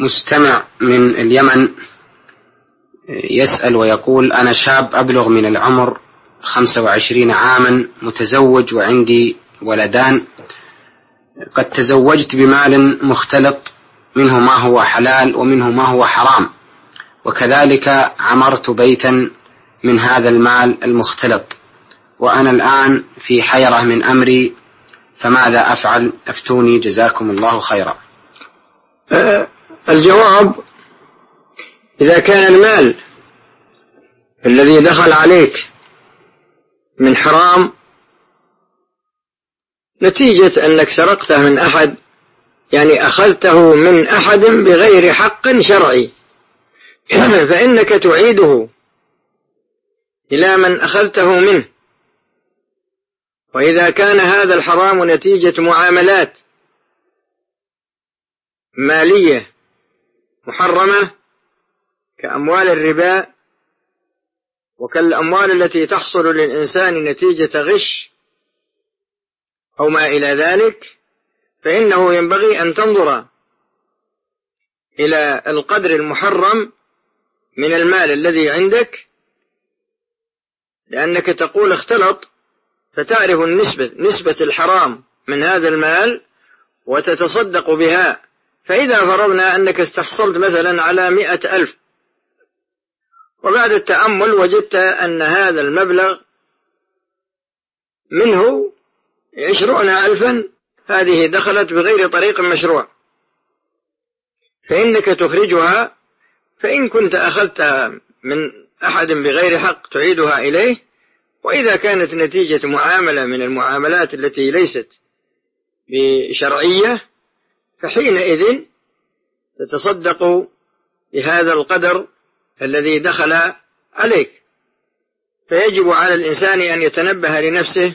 مستمع من اليمن يسأل ويقول: أنا شاب أبلغ من العمر 25 عاما، متزوج وعندي ولدان. قد تزوجت بمال مختلط، منه ما هو حلال ومنه ما هو حرام، وكذلك عمرت بيتا من هذا المال المختلط، وأنا الآن في حيرة من أمري، فماذا أفعل؟ أفتوني جزاكم الله خيرا. الجواب: إذا كان المال الذي دخل عليك من حرام نتيجة أنك سرقته من أحد، يعني أخذته من أحد بغير حق شرعي، فإنك تعيده إلى من أخذته منه. وإذا كان هذا الحرام نتيجة معاملات مالية محرمة كأموال الربا وكالأموال التي تحصل للإنسان نتيجة غش أو ما إلى ذلك، فإنه ينبغي أن تنظر إلى القدر المحرم من المال الذي عندك، لأنك تقول اختلط، فتعرف نسبة الحرام من هذا المال وتتصدق بها. فإذا فرضنا أنك استحصلت مثلا على 100,000، وبعد التأمل وجدت أن هذا المبلغ منه 20,000 هذه دخلت بغير طريق مشروع، فإنك تخرجها. فإن كنت أخذتها من أحد بغير حق تعيدها إليه، وإذا كانت نتيجة معاملة من المعاملات التي ليست بشرعية فحينئذ تتصدق بهذا القدر الذي دخل عليك. فيجب على الإنسان أن يتنبه لنفسه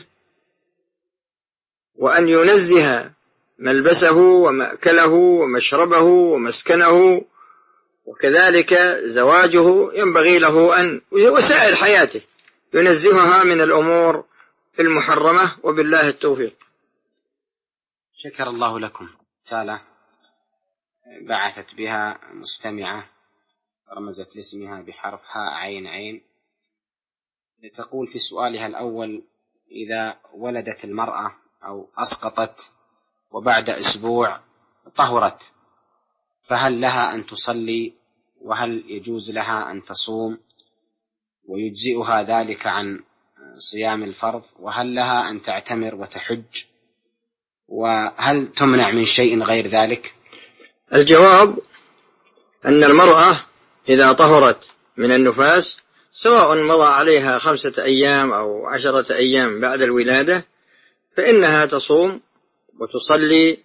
وأن ينزه ملبسه ومأكله ومشربه ومسكنه، وكذلك زواجه ينبغي له أن وسائر حياته ينزهها من الأمور المحرمة، وبالله التوفيق. شكر الله لكم. رسالة بعثت بها مستمعة رمزت لاسمها بحرف هاء عين عين، تقول في سؤالها الأول: إذا ولدت المرأة أو أسقطت وبعد أسبوع طهرت، فهل لها أن تصلي؟ وهل يجوز لها أن تصوم ويجزئها ذلك عن صيام الفرض؟ وهل لها أن تعتمر وتحج؟ وهل تمنع من شيء غير ذلك؟ الجواب: أن المرأة إذا طهرت من النفاس، سواء مضى عليها 5 أيام أو 10 أيام بعد الولادة، فإنها تصوم وتصلي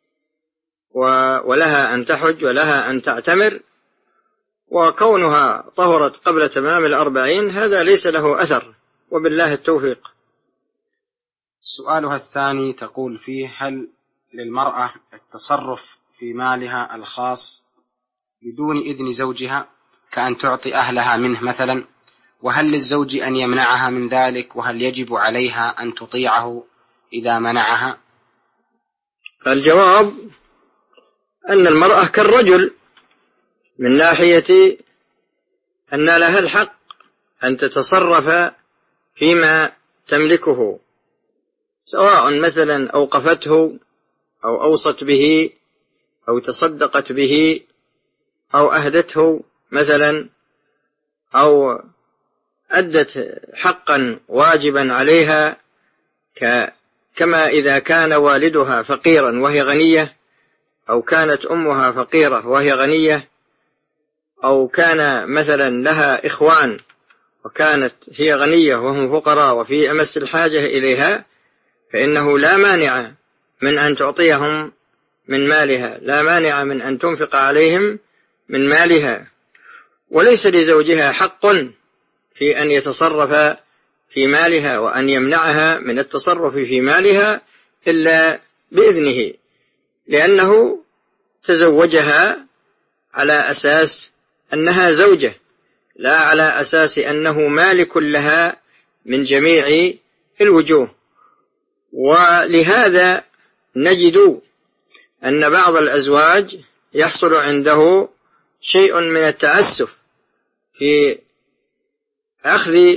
ولها أن تحج ولها أن تعتمر، وكونها طهرت قبل تمام 40 هذا ليس له أثر، وبالله التوفيق. سؤالها الثاني تقول فيه: هل للمرأة التصرف في مالها الخاص بدون إذن زوجها، كأن تعطي أهلها منه مثلا؟ وهل للزوج أن يمنعها من ذلك؟ وهل يجب عليها أن تطيعه إذا منعها؟ الجواب: أن المرأة كالرجل من ناحية أن لها الحق أن تتصرف فيما تملكه، سواء مثلا أوقفته أو أوصت به أو تصدقت به أو أهدته مثلا، أو أدت حقا واجبا عليها، كما إذا كان والدها فقيرا وهي غنية، أو كانت أمها فقيرة وهي غنية، أو كان مثلا لها إخوان وكانت هي غنية وهم فقراء وفي أمس الحاجة إليها، فإنه لا مانع من أن تعطيهم من مالها، لا مانع من أن تنفق عليهم من مالها. وليس لزوجها حق في أن يتصرف في مالها وأن يمنعها من التصرف في مالها إلا بإذنه، لأنه تزوجها على أساس أنها زوجة، لا على أساس أنه مالك لها من جميع الوجوه. ولهذا نجد أن بعض الأزواج يحصل عنده شيء من التعسف في أخذ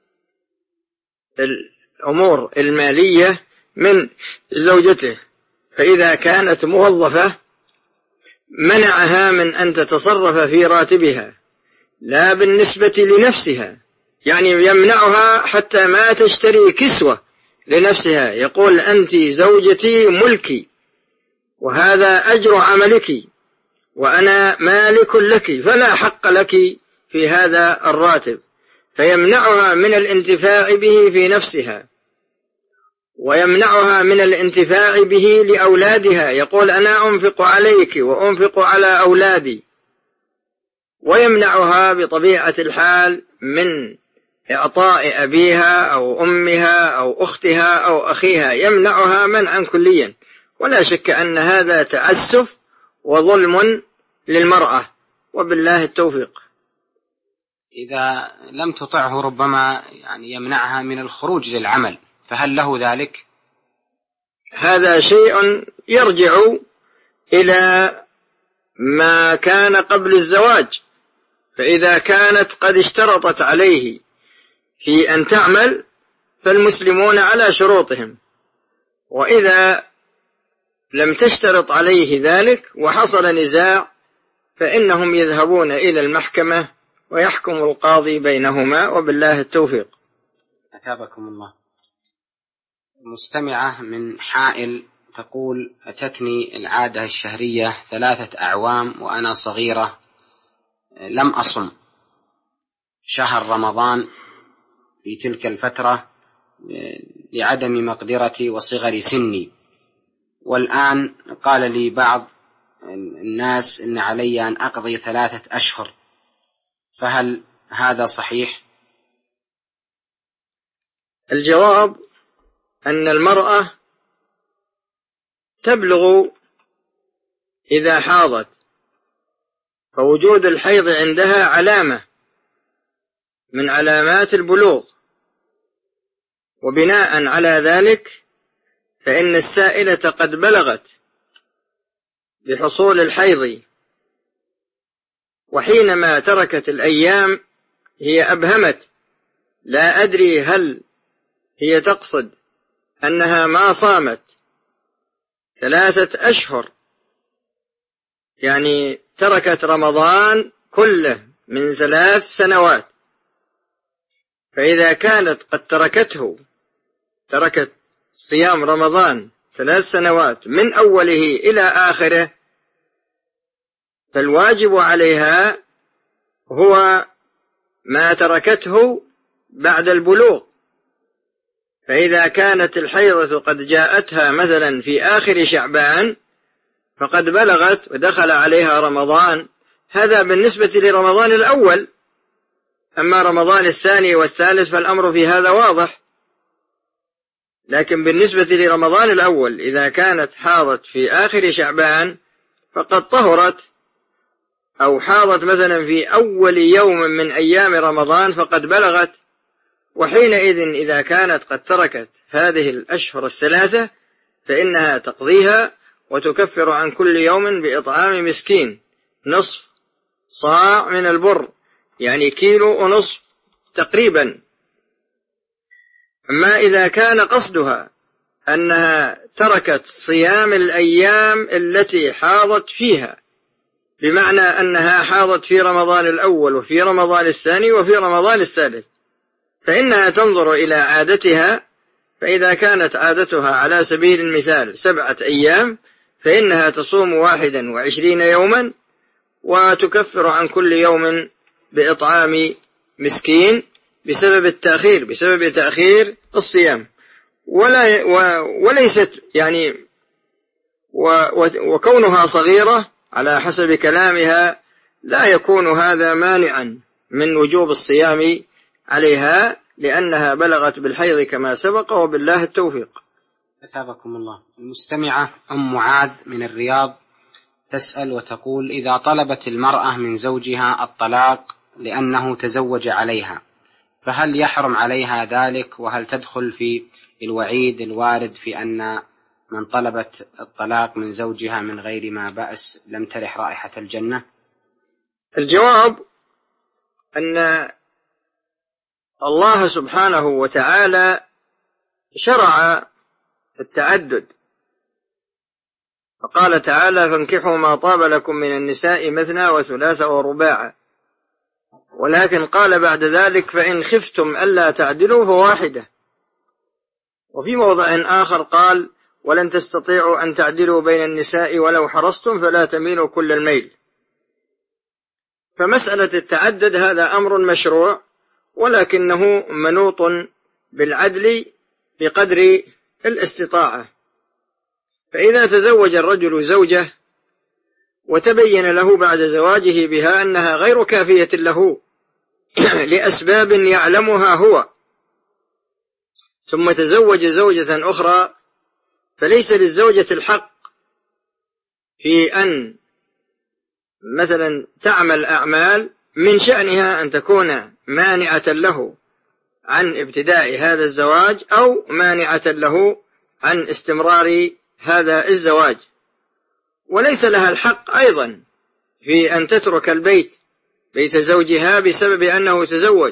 الأمور المالية من زوجته، فإذا كانت موظفة منعها من أن تتصرف في راتبها، لا بالنسبة لنفسها، يعني يمنعها حتى ما تشتري كسوة لنفسها، يقول أنت زوجتي ملكي وهذا أجر عملك وأنا مالك لك فلا حق لك في هذا الراتب، فيمنعها من الانتفاع به في نفسها، ويمنعها من الانتفاع به لأولادها، يقول أنا أنفق عليك وأنفق على أولادي، ويمنعها بطبيعة الحال من إعطاء أبيها أو أمها أو أختها أو أخيها، يمنعها منعا كليا. ولا شك أن هذا تعسف وظلم للمرأة، وبالله التوفيق. إذا لم تطعه ربما يعني يمنعها من الخروج للعمل، فهل له ذلك؟ هذا شيء يرجع إلى ما كان قبل الزواج، فإذا كانت قد اشترطت عليه في أن تعمل فالمسلمون على شروطهم، وإذا لم تشترط عليه ذلك وحصل نزاع فإنهم يذهبون إلى المحكمة ويحكم القاضي بينهما، وبالله التوفيق. أثابكم الله. مستمعة من حائل تقول: أتتني العادة الشهرية 3 أعوام وأنا صغيرة، لم أصم شهر رمضان في تلك الفترة لعدم مقدرتي وصغر سني، والآن قال لي بعض الناس إن علي أن أقضي 3 أشهر، فهل هذا صحيح؟ الجواب أن المرأة تبلغ إذا حاضت، فوجود الحيض عندها علامة من علامات البلوغ، وبناء على ذلك فإن السائلة قد بلغت بحصول الحيض، وحينما تركت الأيام هي أبهمت، لا أدري هل هي تقصد أنها ما صامت 3 أشهر، يعني تركت رمضان كله من 3 سنوات، فإذا كانت قد تركت صيام رمضان 3 سنوات من أوله إلى آخره، فالواجب عليها هو ما تركته بعد البلوغ. فإذا كانت الحيضة قد جاءتها مثلا في آخر شعبان فقد بلغت ودخل عليها رمضان، هذا بالنسبة لرمضان الأول. أما رمضان الثاني والثالث فالأمر في هذا واضح، لكن بالنسبة لرمضان الأول إذا كانت حاضت في آخر شعبان فقد طهرت، أو حاضت مثلا في أول يوم من أيام رمضان فقد بلغت، وحينئذ إذا كانت قد تركت هذه الأشهر ال3 فإنها تقضيها وتكفر عن كل يوم بإطعام مسكين 1/2 صاع من البر، يعني 1.5 كيلو تقريبا. أما إذا كان قصدها أنها تركت صيام الأيام التي حاضت فيها، بمعنى أنها حاضت في رمضان الأول وفي رمضان الثاني وفي رمضان الثالث، فإنها تنظر إلى عادتها، فإذا كانت عادتها على سبيل المثال 7 أيام فإنها تصوم 21 يوما وتكفر عن كل يوم بإطعام مسكين بسبب تأخير الصيام، وليست يعني وكونها صغيرة على حسب كلامها لا يكون هذا مانعا من وجوب الصيام عليها، لأنها بلغت بالحيض كما سبق، وبالله التوفيق. أثابكم الله. المستمعة أم معاذ من الرياض تسأل وتقول: إذا طلبت المرأة من زوجها الطلاق لأنه تزوج عليها، فهل يحرم عليها ذلك؟ وهل تدخل في الوعيد الوارد في أن من طلبت الطلاق من زوجها من غير ما بأس لم ترح رائحة الجنة؟ الجواب أن الله سبحانه وتعالى شرع التعدد، فقال تعالى: فانكحوا ما طاب لكم من النساء مثنى وثلاث ورباع، ولكن قال بعد ذلك: فإن خفتم ألا تعدلوا فواحدة. وفي موضع آخر قال: ولن تستطيعوا أن تعدلوا بين النساء ولو حرصتم فلا تميلوا كل الميل. فمسألة التعدد هذا أمر مشروع، ولكنه منوط بالعدل بقدر الاستطاعة. فإذا تزوج الرجل زوجة وتبين له بعد زواجه بها أنها غير كافية له لأسباب يعلمها هو، ثم تزوج زوجة أخرى، فليس للزوجة الحق في أن مثلا تعمل أعمال من شأنها أن تكون مانعة له عن ابتداء هذا الزواج أو مانعة له عن استمرار هذا الزواج. وليس لها الحق أيضا في أن تترك بيت زوجها بسبب أنه تزوج،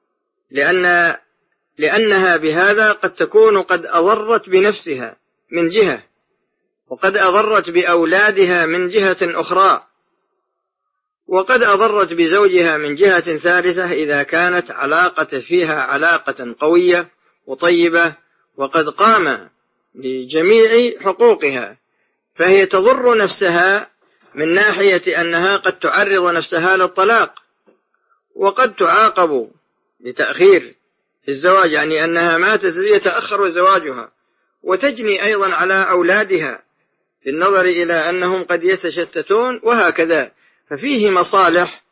لأنها بهذا قد تكون قد أضرت بنفسها من جهة، وقد أضرت بأولادها من جهة أخرى، وقد أضرت بزوجها من جهة ثالثة إذا كانت فيها علاقة قوية وطيبة وقد قام بجميع حقوقها، فهي تضر نفسها من ناحية أنها قد تعرض نفسها للطلاق، وقد تعاقب بتأخير الزواج، يعني أنها ماتت يتأخر زواجها، وتجني أيضا على أولادها بالنظر إلى أنهم قد يتشتتون وهكذا. ففيه مصالح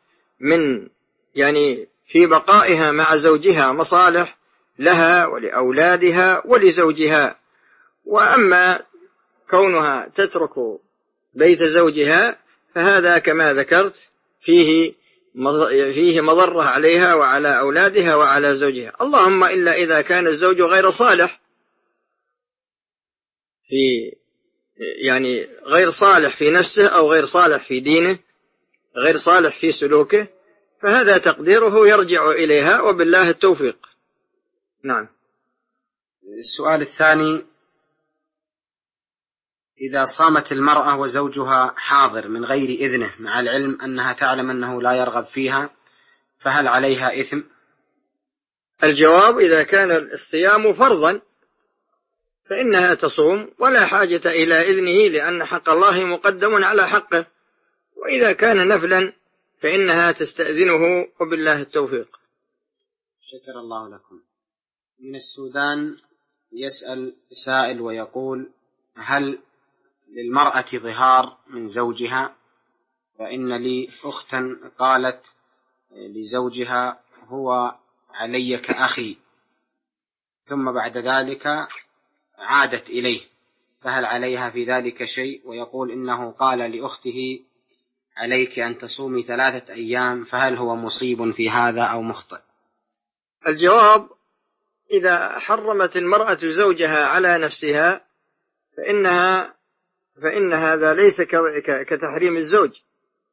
في بقائها مع زوجها، مصالح لها ولأولادها ولزوجها. وأما كونها تترك بيت زوجها فهذا كما ذكرت فيه مضرة عليها وعلى أولادها وعلى زوجها، اللهم إلا إذا كان الزوج غير صالح غير صالح في نفسه أو غير صالح في دينه، غير صالح في سلوكه، فهذا تقديره يرجع إليها وبالله التوفيق. نعم. السؤال الثاني: إذا صامت المرأة وزوجها حاضر من غير إذنه مع العلم أنها تعلم أنه لا يرغب فيها، فهل عليها إثم؟ الجواب: إذا كان الصيام فرضا فإنها تصوم ولا حاجة إلى إذنه، لأن حق الله مقدم على حقه، وإذا كان نفلا فإنها تستأذنه وبالله التوفيق. شكر الله لكم. من السودان يسأل سائل ويقول: هل للمرأة ظهار من زوجها؟ فإن لي أختا قالت لزوجها: هو علي كأخي، ثم بعد ذلك عادت إليه، فهل عليها في ذلك شيء؟ ويقول إنه قال لأخته: عليك أن تصومي 3 أيام، فهل هو مصيب في هذا أو مخطئ؟ الجواب: إذا حرمت المرأة زوجها على نفسها فإن هذا ليس كتحريم الزوج،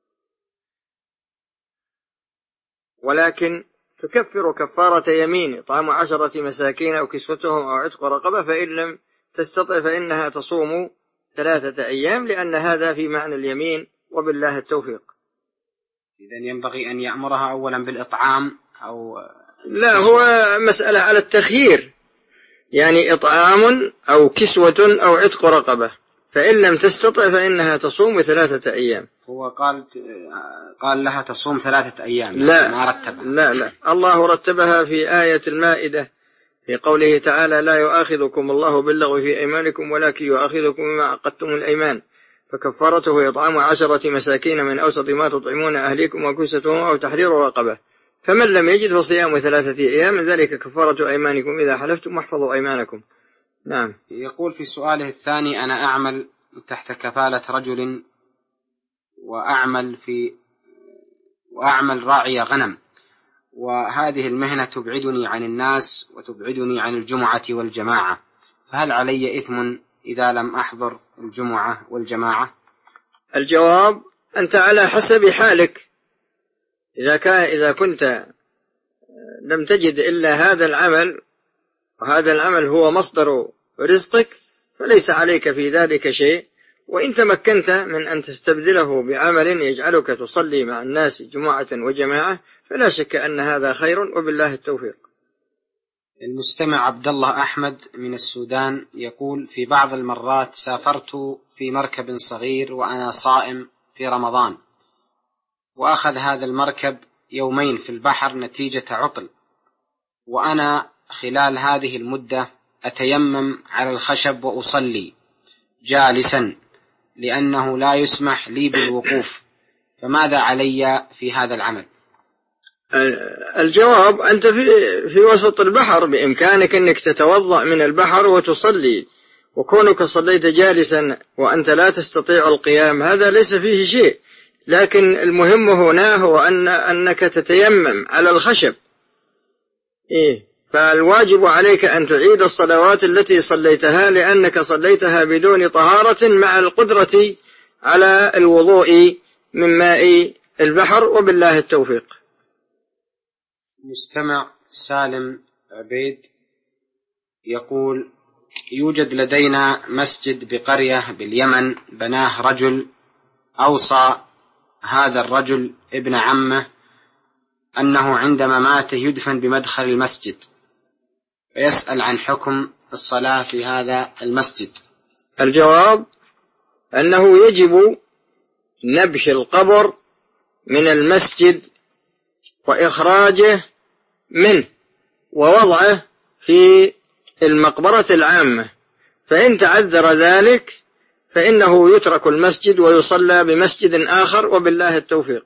ولكن تكفر كفارة يمين: إطعام 10 مساكين أو كسوتهم أو عتق رقبة، فإن لم تستطع فإنها تصوم 3 أيام، لأن هذا في معنى اليمين وبالله التوفيق. إذن ينبغي أن يأمرها أولا بالإطعام أو لا، هو مسألة على التخيير، يعني إطعام أو كسوة أو عتق رقبة، فإن لم تستطع فإنها تصوم 3 أيام. هو قال لها تصوم 3 أيام. لا، ما رتبها. لا، الله رتبها في آية المائدة في قوله تعالى: لا يؤاخذكم الله باللغو في أيمانكم ولكن يؤاخذكم بما عقدتم الأيمان، فكفارته إطعام 10 مساكين من أوسط ما تطعمون أهليكم وكسوتهم أو تحرير رقبة، فمن لم يجد فصيام 3 أيام، ذلك كفارة أيمانكم إذا حلفتم واحفظوا أيمانكم. نعم. يقول في سؤاله الثاني: أنا أعمل تحت كفالة رجل وأعمل راعي غنم، وهذه المهنة تبعدني عن الناس وتبعدني عن الجمعة والجماعة، فهل علي إثم إذا لم أحضر الجمعة والجماعة؟ الجواب: أنت على حسب حالك. إذا كنت لم تجد إلا هذا العمل، وهذا العمل هو مصدر رزقك، فليس عليك في ذلك شيء. وإن تمكنت من أن تستبدله بعمل يجعلك تصلي مع الناس جمعة وجماعة، فلا شك أن هذا خير، وبالله التوفيق. المستمع عبد الله أحمد من السودان يقول: في بعض المرات سافرت في مركب صغير وأنا صائم في رمضان، وأخذ هذا المركب يومين في البحر نتيجة عطل، وأنا خلال هذه المدة أتيمم على الخشب وأصلي جالسا لأنه لا يسمح لي بالوقوف، فماذا علي في هذا العمل؟ الجواب: أنت في وسط البحر، بإمكانك أنك تتوضأ من البحر وتصلي، وكونك صليت جالسا وأنت لا تستطيع القيام هذا ليس فيه شيء، لكن المهم هنا هو أنك تتيمم على الخشب. فالواجب عليك أن تعيد الصلوات التي صليتها، لأنك صليتها بدون طهارة مع القدرة على الوضوء من ماء البحر، وبالله التوفيق. مستمع سالم عبيد يقول: يوجد لدينا مسجد بقرية باليمن بناه رجل، أوصى هذا الرجل ابن عمه أنه عندما مات يدفن بمدخل المسجد، فيسأل عن حكم الصلاة في هذا المسجد. الجواب: أنه يجب نبش القبر من المسجد وإخراجه منه ووضعه في المقبرة العامة، فإن تعذر ذلك فإنه يترك المسجد ويصلى بمسجد آخر، وبالله التوفيق.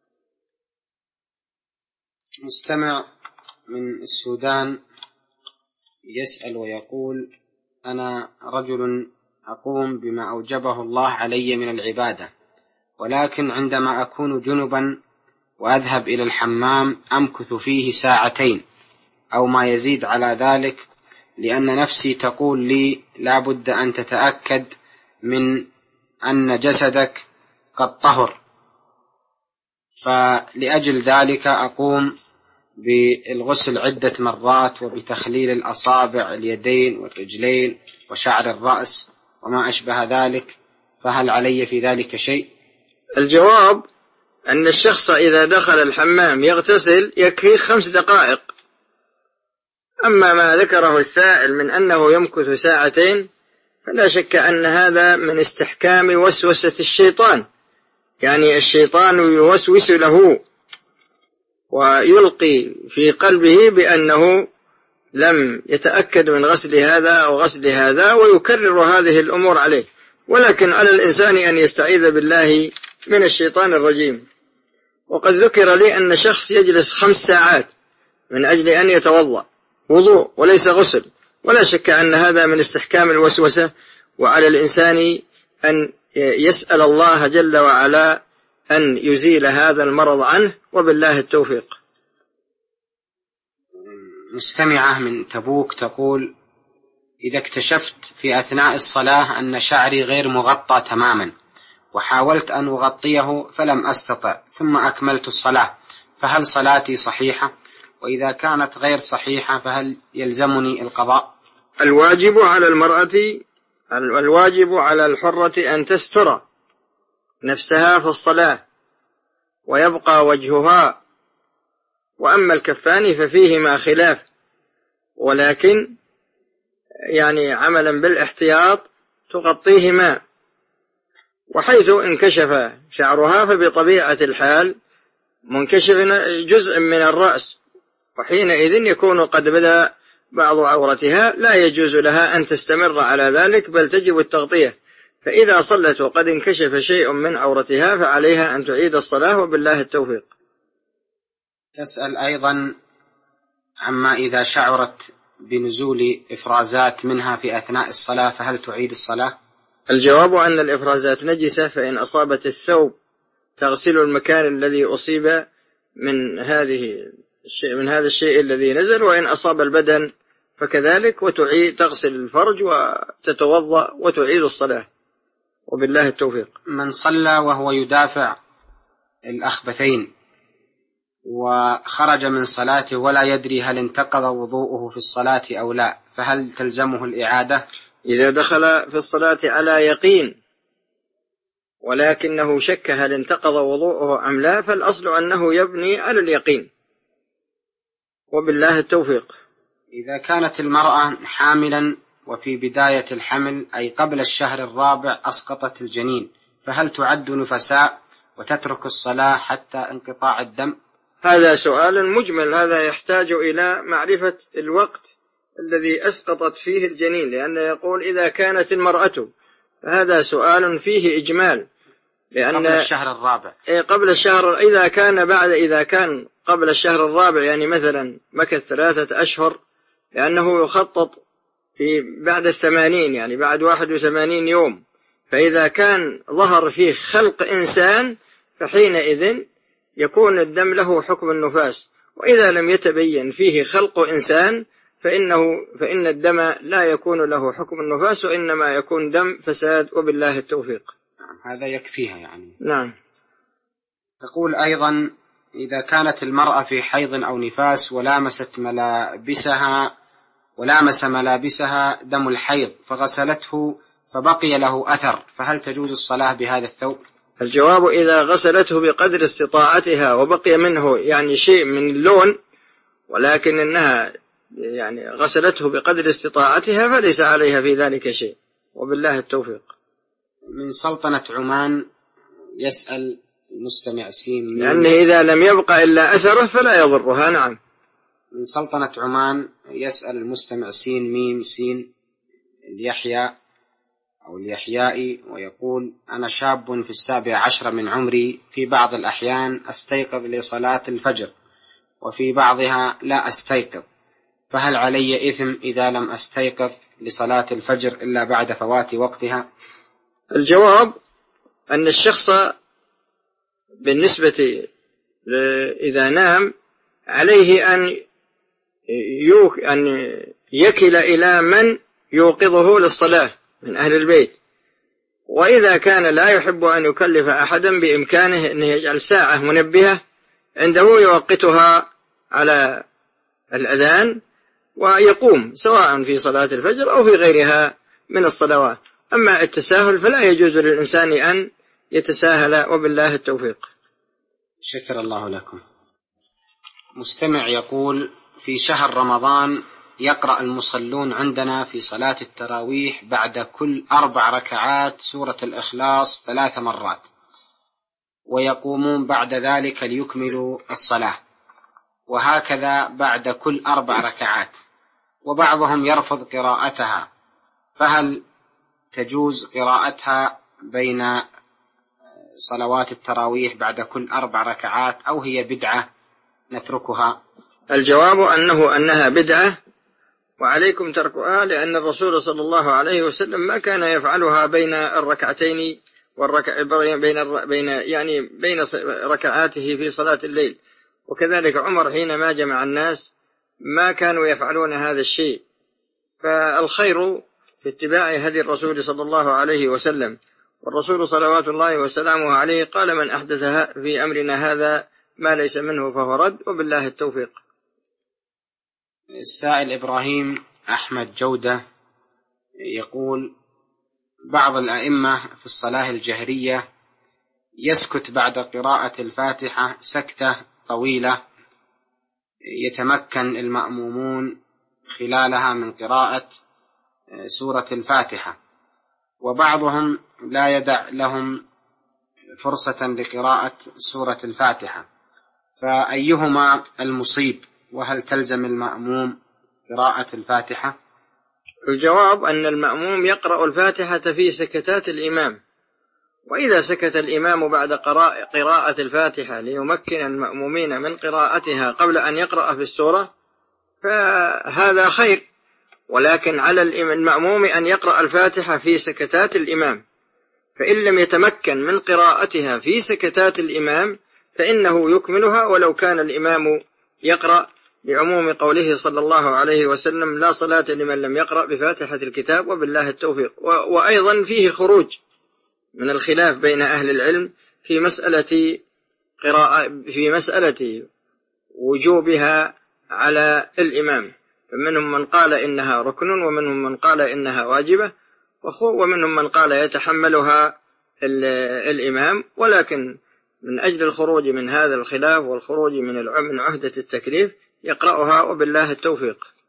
مستمع من السودان يسأل ويقول: أنا رجل أقوم بما أوجبه الله علي من العبادة، ولكن عندما أكون جنبا وأذهب إلى الحمام أمكث فيه ساعتين أو ما يزيد على ذلك، لأن نفسي تقول لي لا بد أن تتأكد من أن جسدك قد طهر، فلأجل ذلك أقوم بالغسل عدة مرات وبتخليل الأصابع اليدين والرجلين وشعر الرأس وما أشبه ذلك، فهل علي في ذلك شيء؟ الجواب: أن الشخص إذا دخل الحمام يغتسل يكفيه 5 دقائق. أما ما ذكره السائل من أنه يمكث ساعتين، فلا شك أن هذا من استحكام وسوسة الشيطان، يعني الشيطان يوسوس له ويلقي في قلبه بأنه لم يتأكد من غسل هذا أو غسل هذا، ويكرر هذه الأمور عليه. ولكن على الإنسان أن يستعيذ بالله من الشيطان الرجيم. وقد ذكر لي أن شخص يجلس 5 ساعات من أجل أن يتوضأ، وضوء وليس غسل، ولا شك أن هذا من استحكام الوسوسة، وعلى الإنسان أن يسأل الله جل وعلا أن يزيل هذا المرض عنه، وبالله التوفيق. مستمعة من تبوك تقول: إذا اكتشفت في أثناء الصلاة أن شعري غير مغطى تماما، وحاولت أن أغطيه فلم أستطع، ثم أكملت الصلاة، فهل صلاتي صحيحة؟ وإذا كانت غير صحيحة فهل يلزمني القضاء؟ الواجب على الحرة أن تستر نفسها في الصلاة ويبقى وجهها، وأما الكفان ففيهما خلاف، ولكن يعني عملا بالاحتياط تغطيهما. وحيث انكشف شعرها فبطبيعة الحال منكشف جزء من الرأس، وحينئذ يكون قد بدأ بعض عورتها، لا يجوز لها أن تستمر على ذلك، بل تجب التغطية. فإذا صلت وقد انكشف شيء من عورتها فعليها أن تعيد الصلاة، وبالله التوفيق. تسأل أيضا عما إذا شعرت بنزول إفرازات منها في أثناء الصلاة، فهل تعيد الصلاة؟ الجواب أن الإفرازات نجسة، فإن أصابت الثوب تغسل المكان الذي أصيب من هذا الشيء الذي نزل، وإن أصاب البدن فكذلك تغسل الفرج وتتوضأ وتعيد الصلاة، وبالله التوفيق. من صلى وهو يدافع الأخبثين وخرج من صلاته ولا يدري هل انتقض وضوءه في الصلاة أو لا، فهل تلزمه الإعادة؟ إذا دخل في الصلاة على يقين ولكنه شك هل انتقض وضوءه أم لا، فالأصل أنه يبني على اليقين، وبالله التوفيق. إذا كانت المرأة حاملا وفي بداية الحمل أي قبل الشهر الرابع أسقطت الجنين، فهل تعد نفساء وتترك الصلاة حتى انقطاع الدم؟ هذا سؤال مجمل، هذا يحتاج إلى معرفة الوقت الذي أسقطت فيه الجنين، لأنه يقول إذا كانت المرأة، فهذا سؤال فيه إجمال، لأن قبل الشهر الرابع. قبل الشهر، إذا كان قبل الشهر الرابع، يعني مثلا مكث 3 أشهر، لأنه يخطط بعد 80، يعني بعد 81 يوم، فإذا كان ظهر فيه خلق إنسان فحينئذ يكون الدم له حكم النفاس، وإذا لم يتبين فيه خلق إنسان فإن الدم لا يكون له حكم النفاس، وإنما يكون دم فساد، وبالله التوفيق. هذا يكفيها يعني. نعم. تقول أيضا: إذا كانت المرأة في حيض أو نفاس ولامس ملابسها دم الحيض فغسلته فبقي له أثر، فهل تجوز الصلاة بهذا الثوب؟ الجواب: إذا غسلته بقدر استطاعتها وبقي منه يعني شيء من اللون، ولكن إنها يعني غسلته بقدر استطاعتها، فليس عليها في ذلك شيء، وبالله التوفيق. من سلطنة عمان يسأل المستمع سين، لأنه إذا لم يبقى إلا أثره فلا يضرها. نعم. من سلطنة عمان يسأل المستمع سين ميم سين اليحيى أو اليحيائي، ويقول: أنا شاب في 17 من عمري، في بعض الأحيان أستيقظ لصلاة الفجر وفي بعضها لا أستيقظ، فهل علي إثم إذا لم أستيقظ لصلاة الفجر إلا بعد فوات وقتها؟ الجواب أن الشخص بالنسبة إذا نام عليه أن يكل إلى من يوقظه للصلاة من أهل البيت، وإذا كان لا يحب أن يكلف أحدا بإمكانه أن يجعل ساعة منبهة عنده يوقتها على الأذان ويقوم، سواء في صلاة الفجر أو في غيرها من الصلوات. أما التساهل فلا يجوز للإنسان أن يتساهل، وبالله التوفيق. شكر الله لكم. مستمع يقول: في شهر رمضان يقرأ المصلون عندنا في صلاة التراويح بعد كل 4 ركعات سورة الإخلاص 3 مرات، ويقومون بعد ذلك ليكملوا الصلاة، وهكذا بعد كل 4 ركعات، وبعضهم يرفض قراءتها، فهل تجوز قراءتها بين صلوات التراويح بعد كل 4 ركعات أو هي بدعة نتركها؟ الجواب أنها بدعة، وعليكم تركها، لأن الرسول صلى الله عليه وسلم ما كان يفعلها بين الركعتين بين ركعاته في صلاة الليل، وكذلك عمر حينما جمع الناس ما كانوا يفعلون هذا الشيء. فالخير في اتباع هدي الرسول صلى الله عليه وسلم، والرسول صلوات الله وسلامه عليه قال: من أحدث في أمرنا هذا ما ليس منه فهو رد، وبالله التوفيق. السائل إبراهيم أحمد جودة يقول: بعض الأئمة في الصلاة الجهرية يسكت بعد قراءة الفاتحة سكتة طويلة يتمكن المأمومون خلالها من قراءة سورة الفاتحة، وبعضهم لا يدع لهم فرصة لقراءة سورة الفاتحة، فأيهما المصيب؟ وهل تلزم المأموم قراءة الفاتحة؟ الجواب أن المأموم يقرأ الفاتحة في سكتات الإمام، وإذا سكت الإمام بعد قراءة الفاتحة ليمكن المأمومين من قراءتها قبل أن يقرأ في السورة فهذا خير، ولكن على المأموم أن يقرأ الفاتحة في سكتات الإمام، فإن لم يتمكن من قراءتها في سكتات الإمام فإنه يكملها ولو كان الإمام يقرأ لعموم قوله صلى الله عليه وسلم: لا صلاة لمن لم يقرأ بفاتحة الكتاب وبالله التوفيق. وأيضا فيه خروج من الخلاف بين أهل العلم في مسألة وجوبها على الإمام، فمنهم من قال إنها ركن، ومنهم من قال إنها واجبة، ومنهم من قال يتحملها الإمام، ولكن من أجل الخروج من هذا الخلاف والخروج من عهدة التكليف يقرأها وبالله التوفيق.